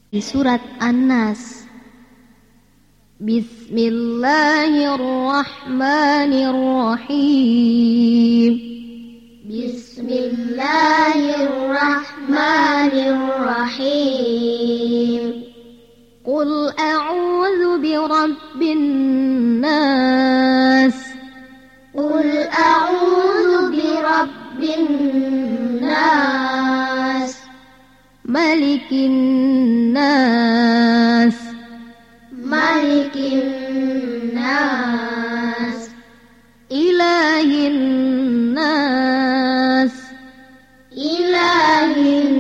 di surat An-Nas. Bismillahirrahmanirrahim. Bismillahirrahmanirrahim. Qul a'udzu birabbin nas. Qul a'udzu birabbin nas. Malikin nas. Malikin nas. Ilahin nas. Ilahin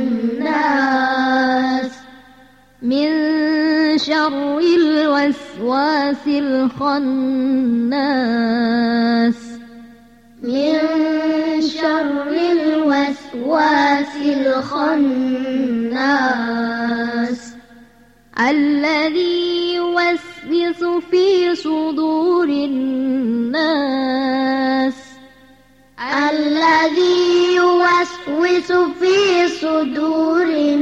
nas. Min syarril waswasil khannas. Min syarril waswasil khannas. Alladzi yuwaswisu fi sudurin nas. Alladzi yuwaswisu fi sudurin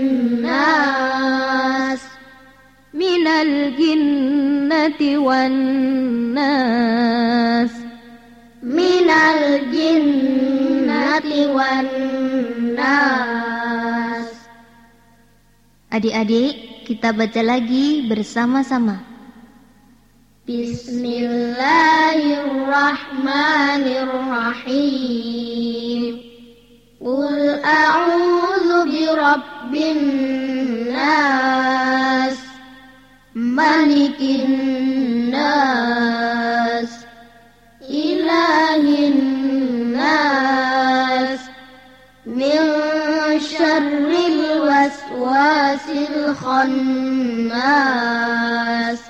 nas. Minal jinnati wan nas. Minal jinnati wan nas. Adik-adik, kita baca lagi bersama-sama. Bismillahirrahmanirrahim. Qul a'udzu birabbin nas. Malikin nas. Ilahin nas. Min syarril waswasil khannas.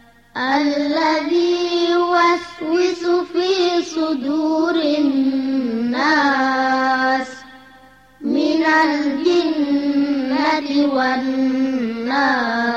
Alladzi yuwaswisu fi sudurin nas. Minal jinnati wan nas.